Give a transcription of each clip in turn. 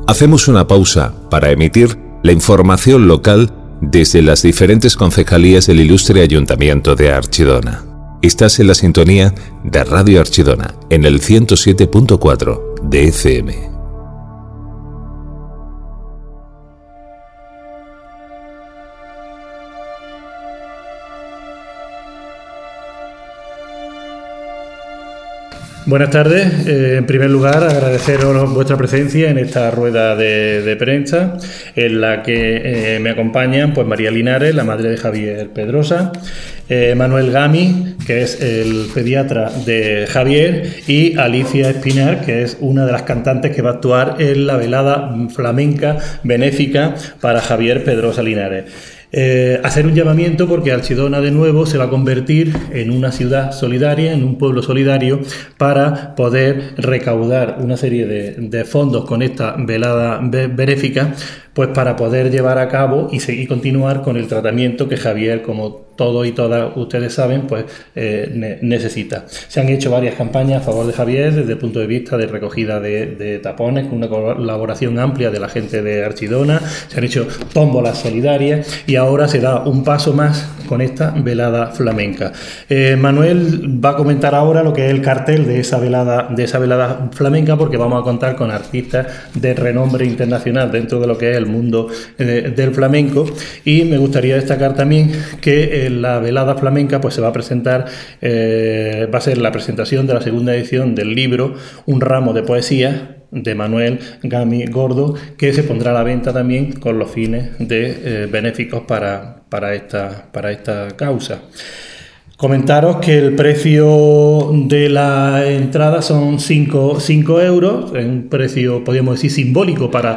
Hacemos una pausa para emitir la información local desde las diferentes concejalías del ilustre Ayuntamiento de Archidona. Estás en la sintonía de Radio Archidona, en el 107.4 de FM. Buenas tardes. En primer lugar, agradeceros vuestra presencia en esta rueda de prensa en la que me acompañan pues María Linares, la madre de Javier Pedrosa, Manuel Gami, que es el pediatra de Javier, y Alicia Espinar, que es una de las cantantes que va a actuar en la velada flamenca benéfica para Javier Pedrosa Linares. Hacer un llamamiento porque Archidona de nuevo se va a convertir en una ciudad solidaria, en un pueblo solidario, para poder recaudar una serie de fondos con esta velada benéfica, pues para poder llevar a cabo y seguir continuar con el tratamiento que Javier, como todos y todas ustedes saben, pues necesita. Se han hecho varias campañas a favor de Javier desde el punto de vista de recogida de tapones, con una colaboración amplia de la gente de Archidona. Se han hecho tómbolas solidarias y ahora se da un paso más con esta velada flamenca. Manuel va a comentar ahora lo que es el cartel de esa velada flamenca, porque vamos a contar con artistas de renombre internacional dentro de lo que es el mundo del flamenco, y me gustaría destacar también que la velada flamenca pues se va a presentar, va a ser la presentación de la segunda edición del libro Un ramo de poesía de Manuel Gami Gordo, que se pondrá a la venta también con los fines de benéficos para esta causa. Comentaros que el precio de la entrada son 5 euros, es un precio, podríamos decir, simbólico para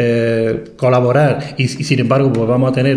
colaborar, y sin embargo pues vamos a tener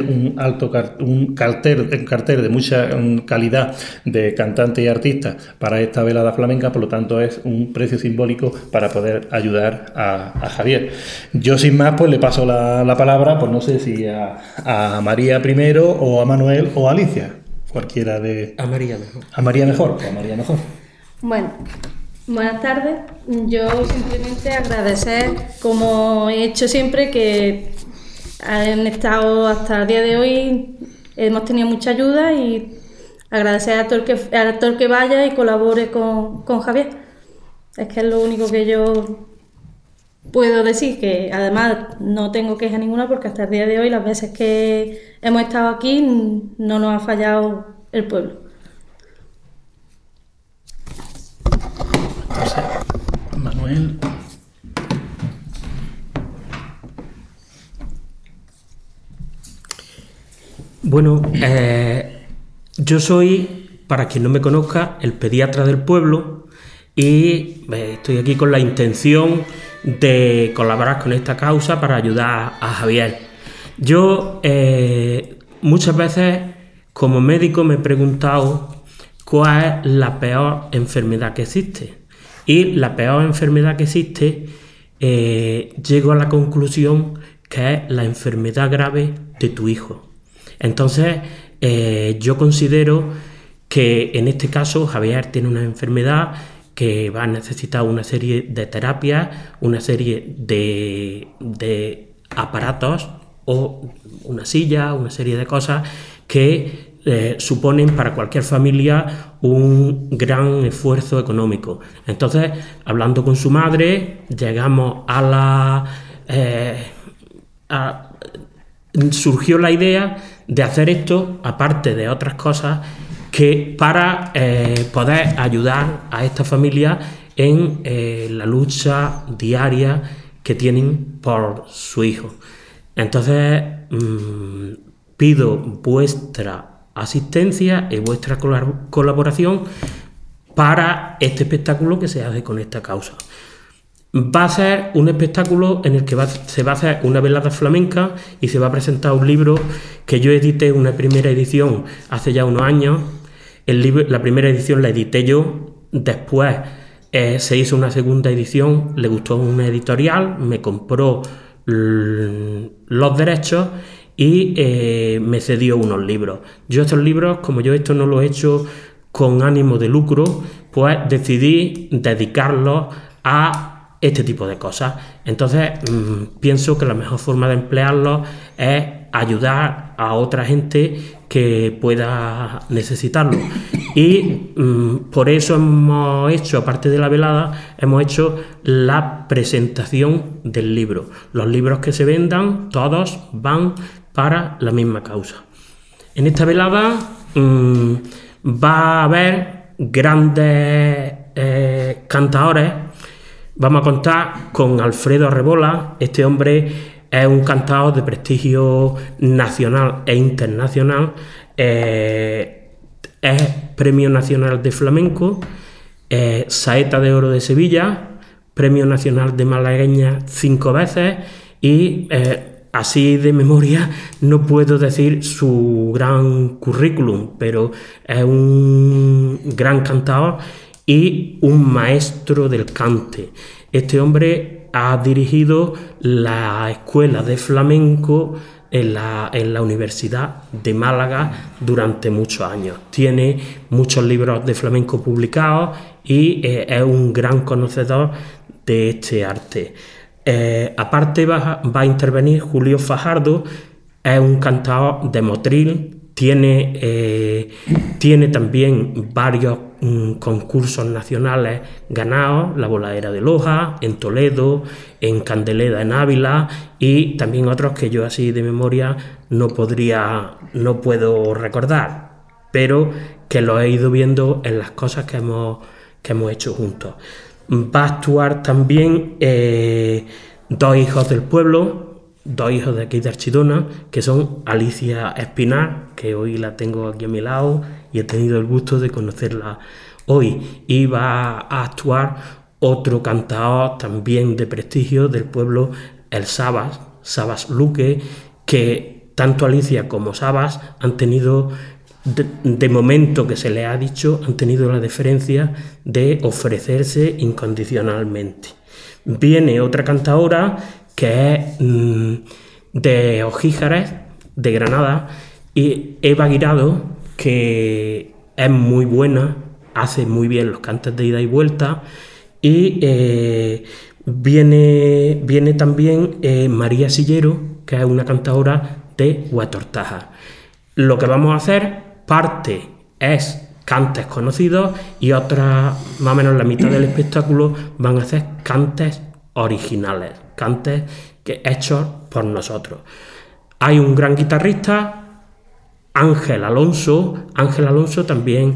un cartel de mucha calidad de cantantes y artistas para esta velada flamenca, por lo tanto es un precio simbólico para poder ayudar a Javier. Yo sin más pues le paso la palabra, pues no sé si a María primero, o a Manuel o a Alicia. Cualquiera de... A María mejor. A María mejor, pues a María mejor. Bueno, buenas tardes. Yo simplemente agradecer, como he hecho siempre, que han estado hasta el día de hoy, hemos tenido mucha ayuda, y agradecer a todo el que vaya y colabore con Javier. Es que es lo único que yo puedo decir, que además no tengo queja ninguna, porque hasta el día de hoy, las veces que hemos estado aquí, no nos ha fallado el pueblo. Entonces, Manuel. Bueno, yo soy, para quien no me conozca, el pediatra del pueblo, y estoy aquí con la intención de colaborar con esta causa para ayudar a Javier. Yo muchas veces como médico me he preguntado cuál es la peor enfermedad que existe, y la peor enfermedad que existe llego a la conclusión que es la enfermedad grave de tu hijo. Entonces yo considero que en este caso Javier tiene una enfermedad que va a necesitar una serie de terapias, una serie de aparatos o una silla, una serie de cosas que suponen para cualquier familia un gran esfuerzo económico. Entonces, hablando con su madre, llegamos surgió la idea de hacer esto, aparte de otras cosas, que para poder ayudar a esta familia en la lucha diaria que tienen por su hijo. Entonces pido vuestra asistencia y vuestra colaboración para este espectáculo que se hace con esta causa. Va a ser un espectáculo en el que se va a hacer una velada flamenca y se va a presentar un libro que yo edité una primera edición hace ya unos años. La primera edición la edité yo, después se hizo una segunda edición, le gustó una editorial, me compró los derechos y me cedió unos libros. Yo estos libros, como yo esto no lo he hecho con ánimo de lucro, pues decidí dedicarlos a este tipo de cosas. Entonces, pienso que la mejor forma de emplearlo es ayudar a otra gente que pueda necesitarlo. Y por eso hemos hecho, aparte de la velada, hemos hecho la presentación del libro. Los libros que se vendan, todos van para la misma causa. En esta velada va a haber grandes cantadores. Vamos a contar con Alfredo Arrebola. Este hombre es un cantador de prestigio nacional e internacional. Es Premio Nacional de Flamenco, Saeta de Oro de Sevilla, Premio Nacional de Malagueña 5 veces y así de memoria no puedo decir su gran currículum, pero es un gran cantador y un maestro del cante. Este hombre ha dirigido la escuela de flamenco en la Universidad de Málaga durante muchos años. Tiene muchos libros de flamenco publicados y es un gran conocedor de este arte. Aparte va a intervenir Julio Fajardo, es un cantador de Motril. Tiene también varios concursos nacionales ganados, la Voladera de Loja, en Toledo, en Candeleda, en Ávila, y también otros que yo así de memoria no puedo recordar, pero que los he ido viendo en las cosas que hemos hecho juntos. Va a actuar también dos hijos del pueblo, dos hijos de aquí de Archidona, que son Alicia Espinar, que hoy la tengo aquí a mi lado y he tenido el gusto de conocerla hoy, y va a actuar otro cantador también de prestigio del pueblo, el Sabas Luque, que tanto Alicia como Sabas han tenido, de momento que se les ha dicho, han tenido la deferencia de ofrecerse incondicionalmente. Viene otra cantadora que es de Ojíjares, de Granada, y Eva Guirado, que es muy buena, hace muy bien los cantes de ida y vuelta, y viene también María Sillero, que es una cantadora de Huatortaja. Lo que vamos a hacer, parte es cantes conocidos y otra, más o menos la mitad del espectáculo, van a ser cantes originales, cantes hechos por nosotros. Hay un gran guitarrista, Ángel Alonso también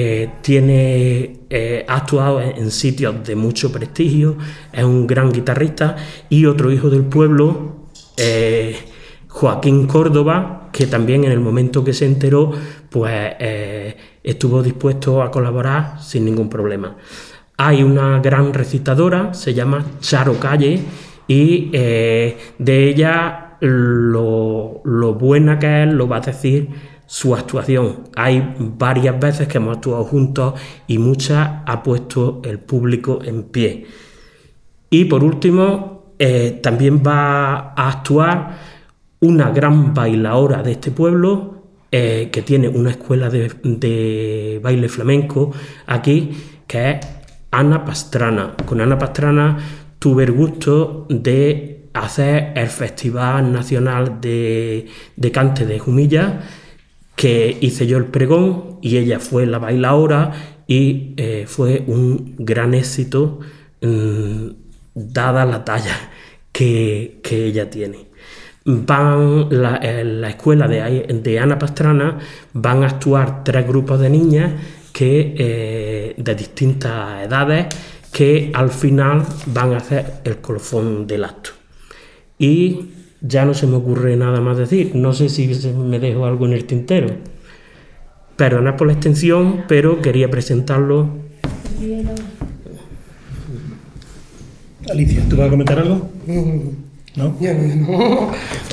ha actuado en sitios de mucho prestigio, es un gran guitarrista, y otro hijo del pueblo, Joaquín Córdoba, que también en el momento que se enteró, pues estuvo dispuesto a colaborar sin ningún problema. Hay una gran recitadora, se llama Charo Calle, y de ella lo buena que es lo va a decir su actuación. Hay varias veces que hemos actuado juntos y muchas ha puesto el público en pie. Y por último, también va a actuar una gran bailaora de este pueblo, que tiene una escuela de baile flamenco aquí, que es Ana Pastrana. Con Ana Pastrana tuve el gusto de hacer el Festival Nacional de Cante de Jumilla, que hice yo el pregón y ella fue la bailaora, y fue un gran éxito dada la talla que ella tiene. En la escuela de Ana Pastrana van a actuar 3 grupos de niñas de distintas edades, que al final van a hacer el colofón del acto. Y ya no se me ocurre nada más decir. No sé si me dejo algo en el tintero. Perdonad por la extensión, pero quería presentarlo. Alicia, ¿tú vas a comentar algo? ¿No? Yo no.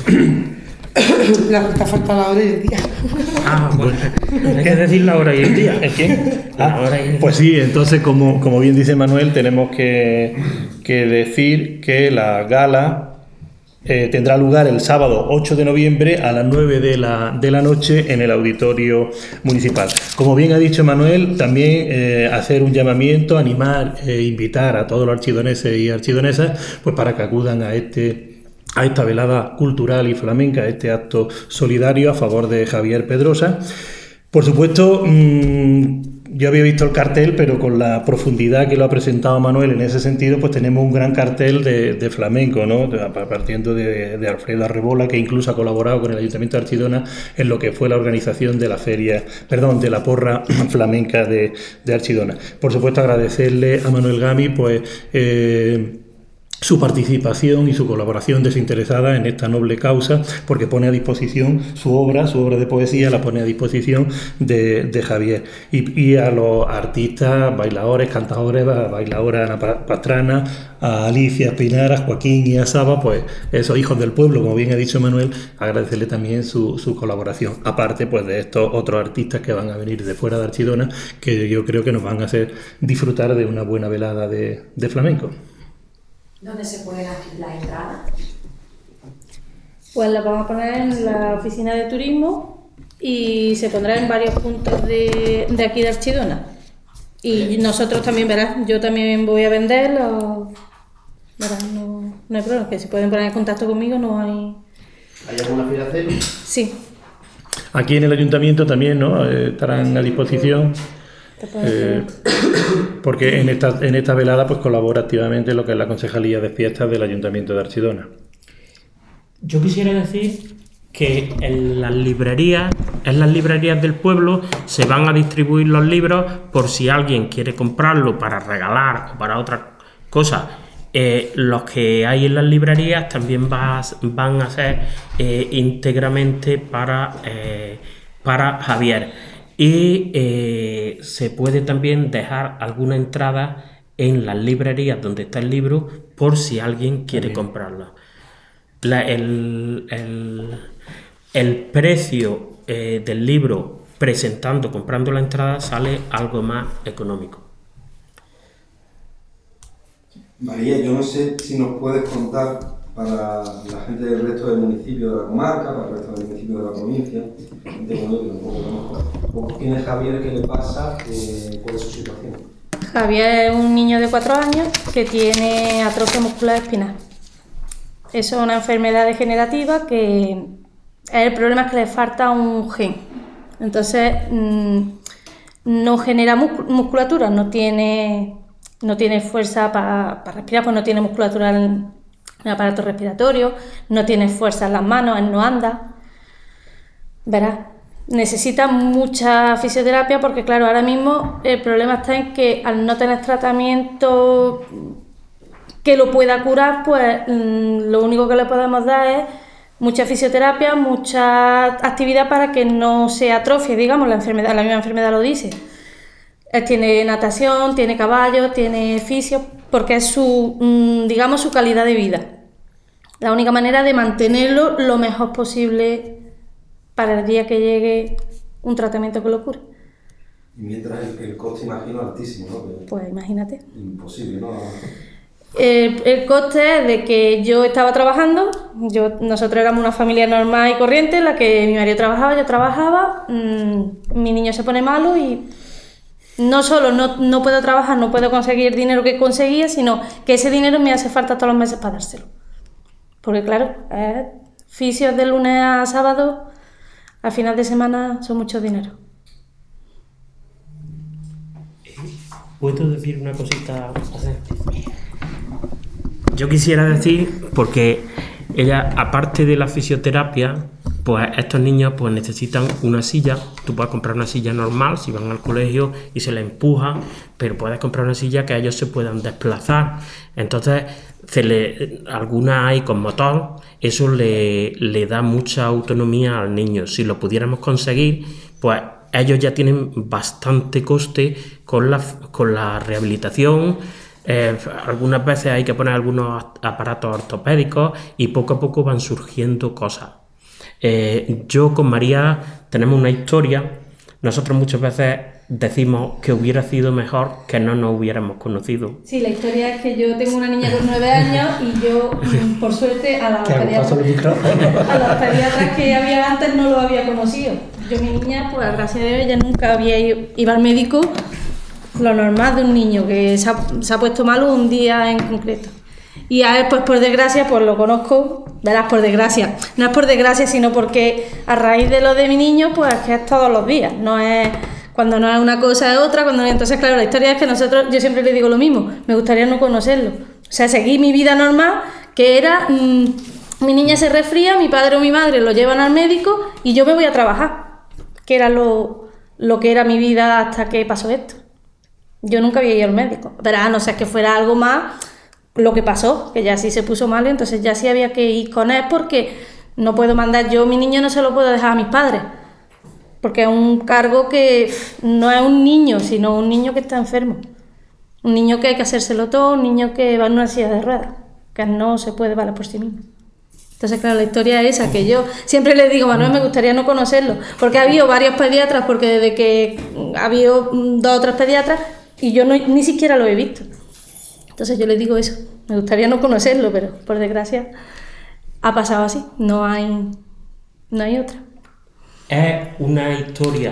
La falta la hora y el día. Bueno, hay que decir la hora y el día. ¿El qué? Pues sí, entonces, como bien dice Manuel, tenemos que decir que la gala tendrá lugar el sábado 8 de noviembre a las 9 de la noche en el Auditorio Municipal. Como bien ha dicho Manuel, también hacer un llamamiento, animar e invitar a todos los archidoneses y archidonesas pues para que acudan a esta velada cultural y flamenca, a este acto solidario a favor de Javier Pedrosa. Por supuesto, yo había visto el cartel, pero con la profundidad que lo ha presentado Manuel en ese sentido, pues tenemos un gran cartel de flamenco, ¿no? Partiendo de Alfredo Arrebola, que incluso ha colaborado con el Ayuntamiento de Archidona en lo que fue la organización de de la porra flamenca de Archidona. Por supuesto, agradecerle a Manuel Gami, pues, su participación y su colaboración desinteresada en esta noble causa, porque pone a disposición su obra de poesía, la pone a disposición de Javier. Y a los artistas, bailadores, cantadores, bailadora Ana Pastrana, a Alicia Espinar, a Joaquín y a Saba, pues esos hijos del pueblo, como bien ha dicho Manuel, agradecerle también su colaboración. Aparte, pues, de estos otros artistas que van a venir de fuera de Archidona, que yo creo que nos van a hacer disfrutar de una buena velada de flamenco. ¿Dónde se pueden adquirir las entradas? Pues las vamos a poner en la oficina de turismo y se pondrá en varios puntos de aquí de Archidona. Y nosotros también, verás, yo también voy a vender, verás, no hay problema, que se pueden poner en contacto conmigo, no hay... ¿Hay alguna fila cero? Sí. Aquí en el ayuntamiento también, ¿no? Estarán a disposición. Porque en esta velada pues colabora activamente lo que es la Concejalía de Fiestas del Ayuntamiento de Archidona. Yo quisiera decir que en las librerías del pueblo se van a distribuir los libros por si alguien quiere comprarlo para regalar o para otra cosa. Los que hay en las librerías también van a ser íntegramente para Javier. Y se puede también dejar alguna entrada en las librerías donde está el libro por si alguien quiere comprarlo. El precio del libro comprando la entrada sale algo más económico. María, yo no sé si nos puedes contar para la gente del resto del municipio de la comarca, para el resto del municipio de la provincia, gente bueno, que un poco quién es Javier, qué le pasa, cuál es su situación. Javier es un niño de 4 años que tiene atrofia muscular espinal. Eso es una enfermedad degenerativa que el problema es que le falta un gen. Entonces no genera musculatura, no tiene fuerza para respirar, pues no tiene musculatura en el aparato respiratorio, no tiene fuerza en las manos, él no anda. Verás, necesita mucha fisioterapia porque, claro, ahora mismo el problema está en que al no tener tratamiento que lo pueda curar, pues lo único que le podemos dar es mucha fisioterapia, mucha actividad para que no se atrofie, digamos, la misma enfermedad lo dice. Él tiene natación, tiene caballo, tiene fisio, porque es su calidad de vida. La única manera de mantenerlo lo mejor posible para el día que llegue un tratamiento que lo cure. Y mientras el coste, imagino, altísimo, ¿no? Pues imagínate. Imposible, ¿no? El coste es de que yo estaba trabajando, nosotros éramos una familia normal y corriente en la que mi marido trabajaba, yo trabajaba, mi niño se pone malo y no solo no puedo trabajar, no puedo conseguir el dinero que conseguía, sino que ese dinero me hace falta todos los meses para dárselo. Porque claro, fisios de lunes a sábado, a final de semana son mucho dinero. ¿Puedo decir una cosita? Yo quisiera decir, porque ella, aparte de la fisioterapia, pues estos niños pues necesitan una silla. Tú puedes comprar una silla normal si van al colegio y se la empujan, pero puedes comprar una silla que ellos se puedan desplazar. Entonces, alguna hay con motor, eso le da mucha autonomía al niño. Si lo pudiéramos conseguir, pues ellos ya tienen bastante coste con la rehabilitación. Algunas veces hay que poner algunos aparatos ortopédicos y poco a poco van surgiendo cosas. Yo con María tenemos una historia. nosotros muchas veces decimos que hubiera sido mejor que no nos hubiéramos conocido. Sí, la historia es que yo tengo una niña con 9 años y yo, por suerte, a los pediatras que había antes no los había conocido. Yo, mi niña, pues gracias a Dios, ella nunca había ido al médico, lo normal de un niño que se ha puesto malo un día en concreto. Y a él, pues por desgracia, pues lo conozco, verás, por desgracia. No es por desgracia, sino porque a raíz de lo de mi niño, pues es que es todos los días. No es, cuando no es una cosa es otra, entonces claro, la historia es que yo siempre le digo lo mismo, me gustaría no conocerlo. O sea, seguí mi vida normal, que era, mi niña se resfría, mi padre o mi madre lo llevan al médico y yo me voy a trabajar, que era lo que era mi vida hasta que pasó esto. Yo nunca había ido al médico, pero a no ser que fuera algo más lo que pasó, que ya sí se puso mal, entonces ya sí había que ir con él porque no puedo mandar yo, mi niño no se lo puedo dejar a mis padres, porque es un cargo que no es un niño, sino un niño que está enfermo, un niño que hay que hacérselo todo, un niño que va en una silla de ruedas, que no se puede valer por sí mismo. Entonces, claro, la historia es esa, que yo siempre le digo, Manuel, me gustaría no conocerlo, porque ha habido varios pediatras, porque desde que ha habido 2 o 3 pediatras, y yo ni siquiera lo he visto. Entonces yo le digo eso, me gustaría no conocerlo, pero por desgracia ha pasado así, no hay otra. Es una historia,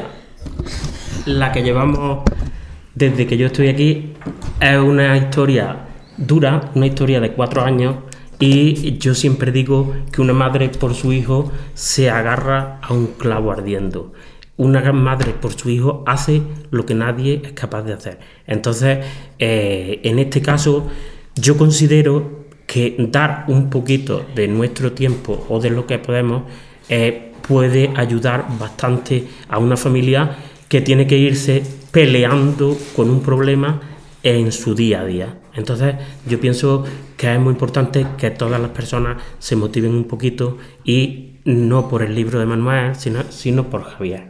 la que llevamos desde que yo estoy aquí, es una historia dura, una historia de 4 años, y yo siempre digo que una madre por su hijo se agarra a un clavo ardiendo. Una gran madre por su hijo hace lo que nadie es capaz de hacer. Entonces, en este caso, yo considero que dar un poquito de nuestro tiempo o de lo que podemos puede ayudar bastante a una familia que tiene que irse peleando con un problema en su día a día. Entonces, yo pienso que es muy importante que todas las personas se motiven un poquito, y no por el libro de Manuel, sino por Javier.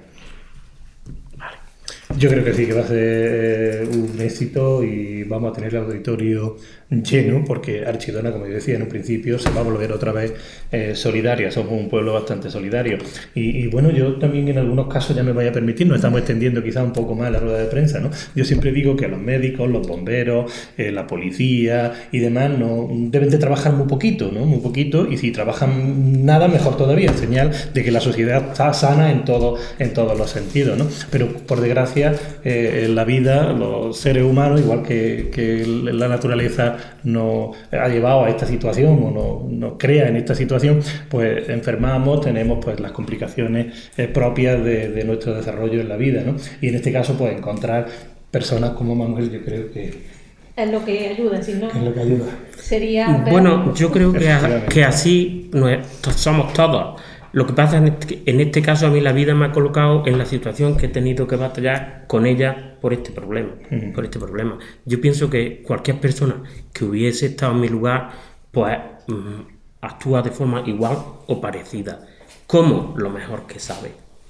Yo creo que sí, que va a ser un éxito y vamos a tener el auditorio lleno, porque Archidona, como yo decía en un principio, se va a volver otra vez solidaria. Somos un pueblo bastante solidario. Y bueno, yo también en algunos casos, ya me voy a permitir, nos estamos extendiendo quizás un poco más la rueda de prensa, ¿no? Yo siempre digo que los médicos, los bomberos, la policía y demás no deben de trabajar muy poquito, ¿no? Muy poquito, y si trabajan nada, mejor todavía, señal de que la sociedad está sana en todos los sentidos, ¿no? Pero por desgracia, la vida, los seres humanos, igual que la naturaleza nos ha llevado a esta situación o nos crea en esta situación, pues enfermamos, tenemos pues las complicaciones propias de nuestro desarrollo en la vida, ¿no? Y en este caso, pues encontrar personas como Manuel, yo creo que es lo que ayuda, si no, es lo que ayuda. Sería... Bueno, yo creo que así somos todos. Lo que pasa en este caso, a mí la vida me ha colocado en la situación que he tenido que batallar con ella por este problema. Yo pienso que cualquier persona que hubiese estado en mi lugar, pues actúa de forma igual o parecida, como lo mejor que sabe.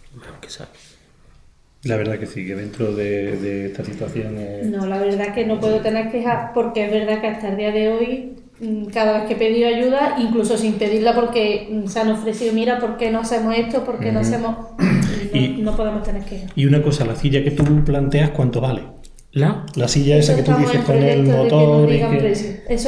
La verdad que sí, que dentro de esta situación... No, la verdad que no puedo tener quejas, porque es verdad que hasta el día de hoy, cada vez que he pedido ayuda, incluso sin pedirla, porque se han ofrecido, mira, ¿por qué no hacemos esto? ¿Por qué no hacemos...? No podemos tener quejas. Y una cosa, la silla que tú planteas, ¿cuánto vale? La silla esa que tú dices con el motor... Eso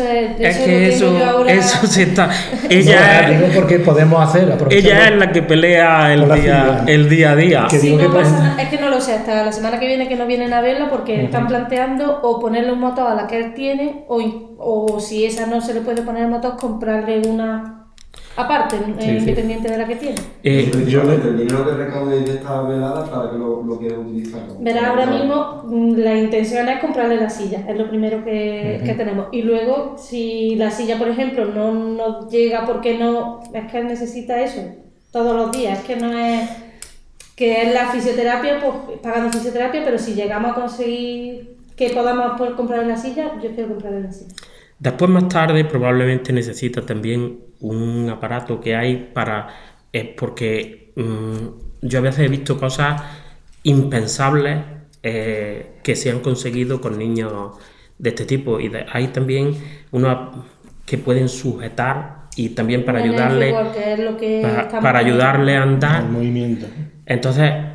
se está... Ella digo porque podemos hacer... Ella es la que pelea el día a día. Es que no lo sé, hasta la semana que viene, que no vienen a verla, porque están planteando o ponerle un motor a la que él tiene, o si esa no se le puede poner el motor, comprarle una aparte, independiente de la que tiene. El dinero que recaude de esta velada, ¿para que lo quieres utilizar? Verá, ahora mismo la intención es comprarle la silla, es lo primero que tenemos. Y luego, si la silla, por ejemplo, no nos llega porque no... Es que él necesita eso todos los días, es que no es... Que es la fisioterapia, pues pagando fisioterapia, pero si llegamos a conseguir que podamos poder comprarle la silla, yo quiero comprarle la silla. Después, más tarde, probablemente necesita también un aparato que hay para... porque yo a veces he visto cosas impensables que se han conseguido con niños de este tipo, y hay también unos que pueden sujetar, y también para ayudarle a andar. El movimiento. Entonces,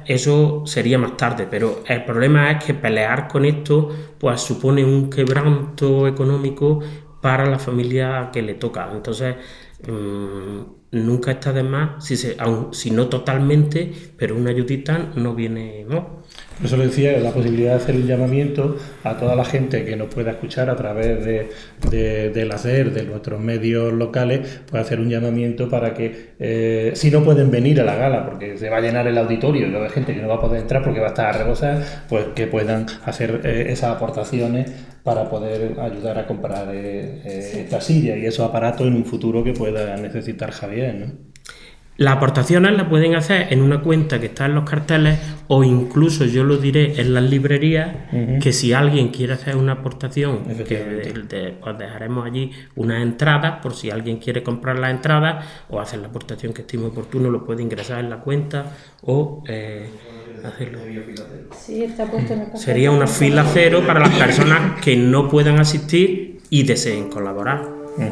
eso sería más tarde, pero el problema es que pelear con esto pues supone un quebranto económico para la familia que le toca. Entonces, nunca está de más, si no totalmente, pero una ayudita no viene, ¿no? Por eso le decía, la posibilidad de hacer un llamamiento a toda la gente que nos pueda escuchar a través del hacer, de nuestros medios locales, pues hacer un llamamiento para que, si no pueden venir a la gala, porque se va a llenar el auditorio y va a haber gente que no va a poder entrar porque va a estar a rebosar, pues que puedan hacer esas aportaciones para poder ayudar a comprar esta silla y esos aparatos en un futuro que pueda necesitar Javier, ¿no? Las aportaciones las pueden hacer en una cuenta que está en los carteles o incluso, yo lo diré, en las librerías, que si alguien quiere hacer una aportación, pues dejaremos allí unas entradas por si alguien quiere comprar las entradas o hacer la aportación que estime oportuno, lo puede ingresar en la cuenta o hacerlo. Sí, está puesto en el cartel. Sería una fila cero para las personas que no puedan asistir y deseen colaborar.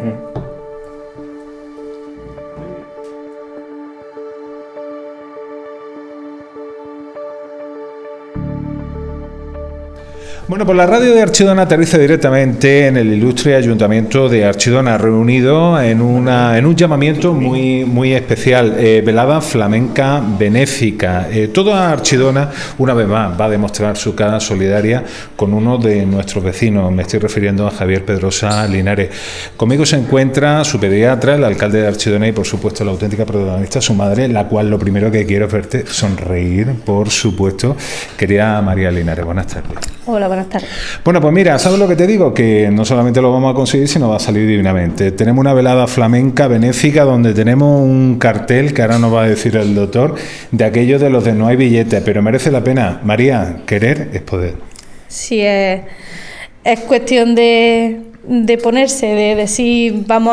Bueno, pues la radio de Archidona aterriza directamente en el ilustre Ayuntamiento de Archidona, reunido en un llamamiento muy especial, velada flamenca benéfica. Toda Archidona, una vez más, va a demostrar su cara solidaria con uno de nuestros vecinos. Me estoy refiriendo a Javier Pedrosa Linares. Conmigo se encuentra su pediatra, el alcalde de Archidona y, por supuesto, la auténtica protagonista, su madre, la cual lo primero que quiero es verte sonreír, por supuesto. Querida María Linares, buenas tardes. Hola, buenas tardes. Bueno, pues mira, ¿sabes lo que te digo? Que no solamente lo vamos a conseguir, sino va a salir divinamente. Tenemos una velada flamenca benéfica donde tenemos un cartel, que ahora nos va a decir el doctor, de aquellos de los de no hay billetes, pero merece la pena. María, querer es poder. Sí, es cuestión de ponerse, de decir, vamos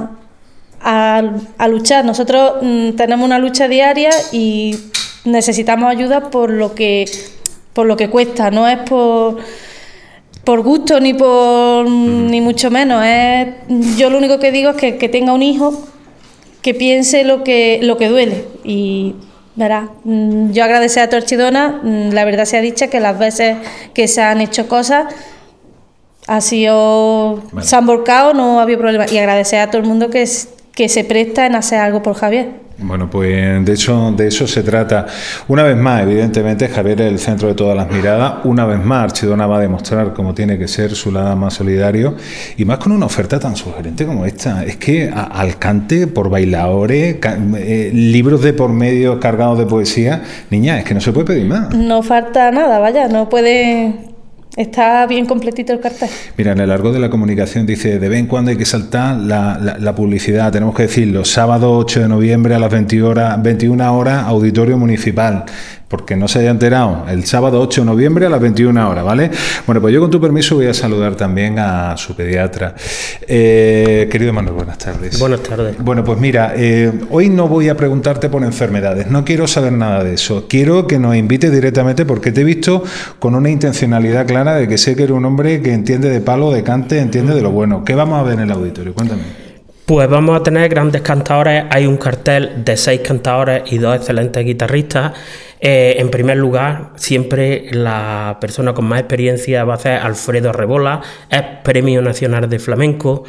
a luchar. Nosotros tenemos una lucha diaria y necesitamos ayuda por lo que cuesta, no es por gusto ni mucho menos. Yo lo único que digo es que tenga un hijo que piense lo que duele. Y verás, yo agradecer a toda Archidona, la verdad sea dicha, que las veces que se han hecho cosas se han volcado, no había problema. Y agradecer a todo el mundo que se presta en hacer algo por Javier. Bueno, pues de eso se trata. Una vez más, evidentemente, Javier es el centro de todas las miradas. Una vez más, Archidona va a demostrar cómo tiene que ser su lado más solidario y más con una oferta tan sugerente como esta. Es que al cante por bailadores, libros de por medio cargados de poesía, niña, es que no se puede pedir más. No falta nada, vaya, no puede... Está bien completito el cartel. Mira, en el argot de la comunicación dice, de vez en cuando hay que saltar la publicidad, tenemos que decirlo, sábado 8 de noviembre a las 21 horas, Auditorio Municipal, porque no se haya enterado, el sábado 8 de noviembre a las 21 horas, ¿vale? Bueno, pues yo con tu permiso voy a saludar también a su pediatra. Querido Manuel, buenas tardes. Buenas tardes. Bueno, pues mira, hoy no voy a preguntarte por enfermedades, no quiero saber nada de eso, quiero que nos invites directamente porque te he visto con una intencionalidad clara de que sé que eres un hombre que entiende de palo, de cante, entiende de lo bueno. ¿Qué vamos a ver en el auditorio? Cuéntame. Pues vamos a tener grandes cantadores, hay un cartel de 6 cantadores y 2 excelentes guitarristas. En primer lugar, siempre la persona con más experiencia va a ser Alfredo Rebola, es Premio Nacional de Flamenco,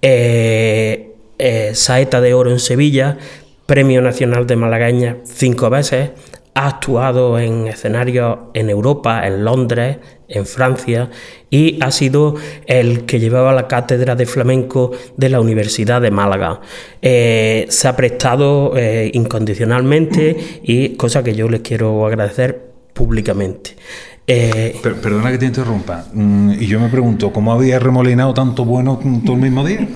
Saeta de Oro en Sevilla, Premio Nacional de Malagueña 5 veces, ha actuado en escenarios en Europa, en Londres, en Francia, y ha sido el que llevaba la cátedra de flamenco de la Universidad de Málaga. Se ha prestado incondicionalmente, y cosa que yo les quiero agradecer públicamente. Perdona que te interrumpa, y yo me pregunto, ¿cómo había remolinado tanto bueno todo el mismo día?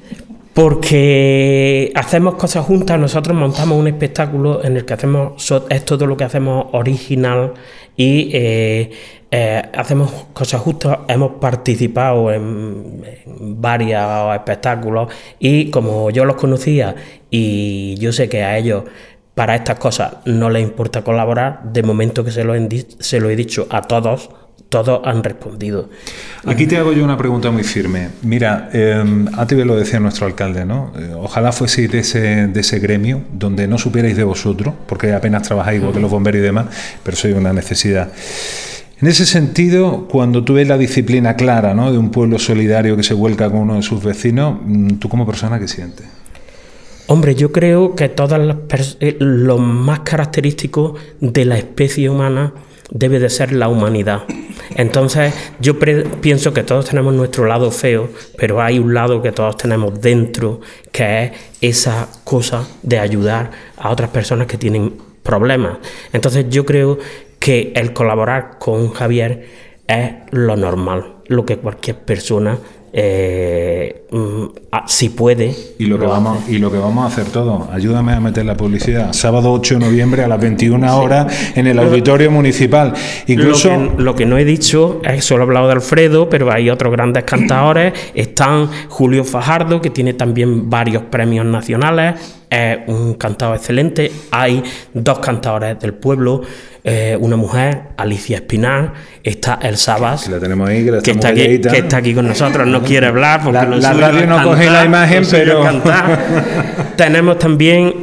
Porque hacemos cosas juntas, nosotros montamos un espectáculo en el que es todo lo que hacemos original y hacemos cosas juntas, hemos participado en varios espectáculos y como yo los conocía y yo sé que a ellos para estas cosas no les importa colaborar, de momento que se lo he dicho a todos todos han respondido. Aquí te hago yo una pregunta muy firme. Mira, antes lo decía nuestro alcalde, ¿no? Ojalá fueseis de ese gremio donde no supierais de vosotros, porque apenas trabajáis igual que los bomberos y demás, pero sois una necesidad. En ese sentido, cuando tú ves la disciplina clara, ¿no?, de un pueblo solidario que se vuelca con uno de sus vecinos, ¿tú como persona qué sientes? Hombre, yo creo que lo más característico de la especie humana debe de ser la humanidad. Entonces yo pienso que todos tenemos nuestro lado feo, pero hay un lado que todos tenemos dentro, que es esa cosa de ayudar a otras personas que tienen problemas. Entonces yo creo que el colaborar con Javier es lo normal, lo que cualquier persona si puede. Y lo que vamos a hacer todos, ayúdame a meter la publicidad. Sábado 8 de noviembre a las 21 horas en el Auditorio Municipal. Incluso lo que no he dicho es, solo he hablado de Alfredo, pero hay otros grandes cantadores. Están Julio Fajardo, que tiene también varios premios nacionales, es un cantador excelente. Hay 2 cantadores del pueblo, una mujer, Alicia Espinar, está El Sabas, que la tenemos ahí, que está aquí con nosotros, no quiere hablar porque la radio no coge la imagen, pero tenemos también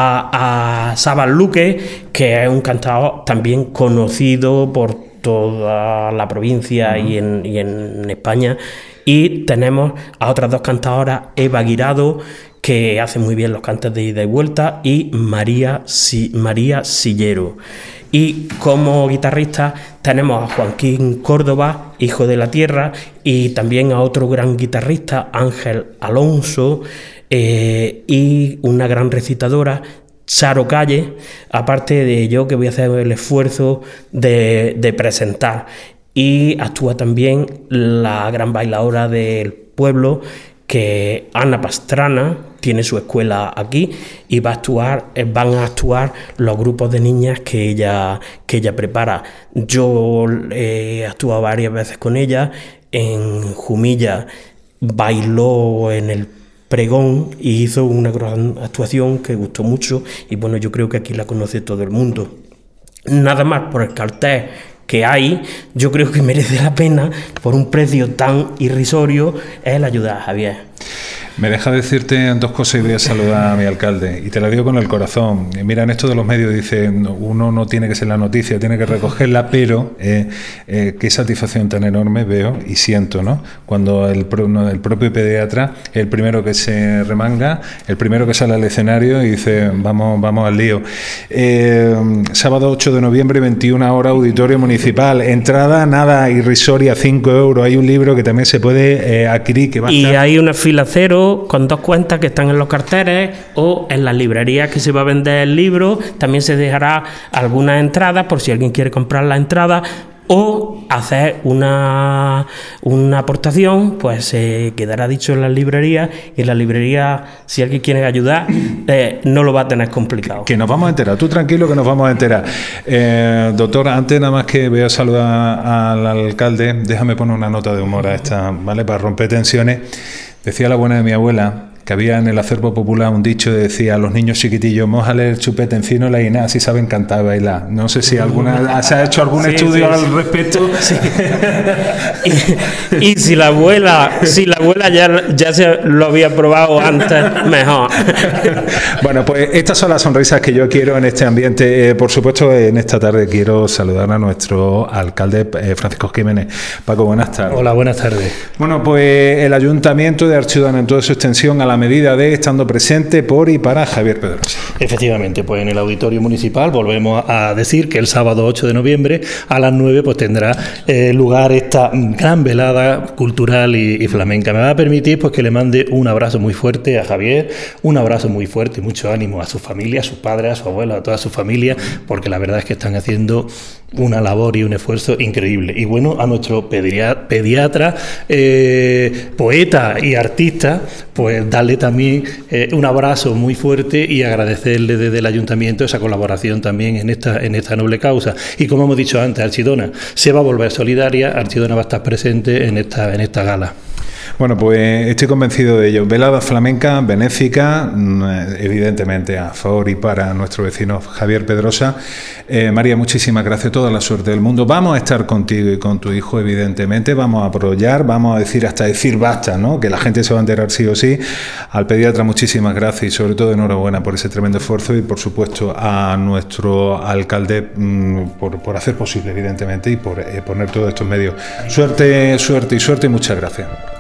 a Sabas Luque, que es un cantador también conocido por toda la provincia y en España, y tenemos a otras 2 cantadoras, Eva Guirado, que hace muy bien los cantos de ida y vuelta, y María Sillero. Y como guitarrista tenemos a Joaquín Córdoba, hijo de la tierra, y también a otro gran guitarrista, Ángel Alonso, y una gran recitadora, Charo Calle, aparte de yo, que voy a hacer el esfuerzo de presentar. Y actúa también la gran bailadora del pueblo, que Ana Pastrana tiene su escuela aquí, y van a actuar los grupos de niñas que ella prepara. Yo he actuado varias veces con ella. En Jumilla bailó en el pregón y hizo una gran actuación que gustó mucho, y bueno, yo creo que aquí la conoce todo el mundo. Nada más por el cartel que hay, yo creo que merece la pena, por un precio tan irrisorio, el ayudar a Javier. Me deja decirte 2 cosas y voy a saludar a mi alcalde, y te la digo con el corazón. Mira, en esto de los medios dice, uno no tiene que ser la noticia, tiene que recogerla, pero qué satisfacción tan enorme veo y siento, ¿no?, cuando el propio pediatra es el primero que se remanga, el primero que sale al escenario y dice, vamos al lío. Sábado 8 de noviembre, 21 horas, Auditorio Municipal. Entrada, nada, irrisoria, 5 euros. Hay un libro que también se puede adquirir, que va a estar... Y hay una fila cero, con 2 cuentas que están en los carteles, o en las librerías que se va a vender el libro. También se dejará algunas entradas por si alguien quiere comprar la entrada, o hacer una aportación, pues se quedará dicho en las librerías, y en la librería, si alguien quiere ayudar, no lo va a tener complicado. Que nos vamos a enterar, tú tranquilo que nos vamos a enterar. Doctor, antes nada más que voy a saludar al alcalde, déjame poner una nota de humor a esta, ¿vale?, para romper tensiones. Decía la buena de mi abuela que había en el acervo popular un dicho que decía: a los niños chiquitillos, mójale el chupete encima y nada, así saben cantar, bailar. No sé si se ha hecho algún estudio al respecto. Sí. Y si la abuela ya se lo había probado antes, mejor. Bueno, pues estas son las sonrisas que yo quiero en este ambiente. Por supuesto, en esta tarde quiero saludar a nuestro alcalde, Francisco Jiménez. Paco, buenas tardes. Hola, buenas tardes. Bueno, pues el Ayuntamiento de Archidona en toda su extensión, a la medida de estando presente por y para Javier Pedrosa. Efectivamente, pues en el Auditorio Municipal volvemos a decir que el sábado 8 de noviembre a las 9 pues tendrá lugar esta gran velada cultural y flamenca. Me va a permitir pues que le mande un abrazo muy fuerte a Javier, un abrazo muy fuerte y mucho ánimo a su familia, a sus padres, a su abuela, a toda su familia, porque la verdad es que están haciendo una labor y un esfuerzo increíble. Y bueno, a nuestro pediatra, poeta y artista, pues darle también un abrazo muy fuerte y agradecerle desde el Ayuntamiento esa colaboración también en esta noble causa. Y como hemos dicho antes, Archidona se va a volver solidaria, Archidona va a estar presente en esta gala. Bueno, pues estoy convencido de ello. Velada flamenca, benéfica, evidentemente a favor y para nuestro vecino Javier Pedrosa. María, muchísimas gracias, toda la suerte del mundo. Vamos a estar contigo y con tu hijo, evidentemente. Vamos a apoyar, vamos a decir hasta decir basta, ¿no? Que la gente se va a enterar sí o sí. Al pediatra, muchísimas gracias y sobre todo enhorabuena por ese tremendo esfuerzo y por supuesto a nuestro alcalde por hacer posible, evidentemente, y por poner todos estos medios. Suerte y muchas gracias.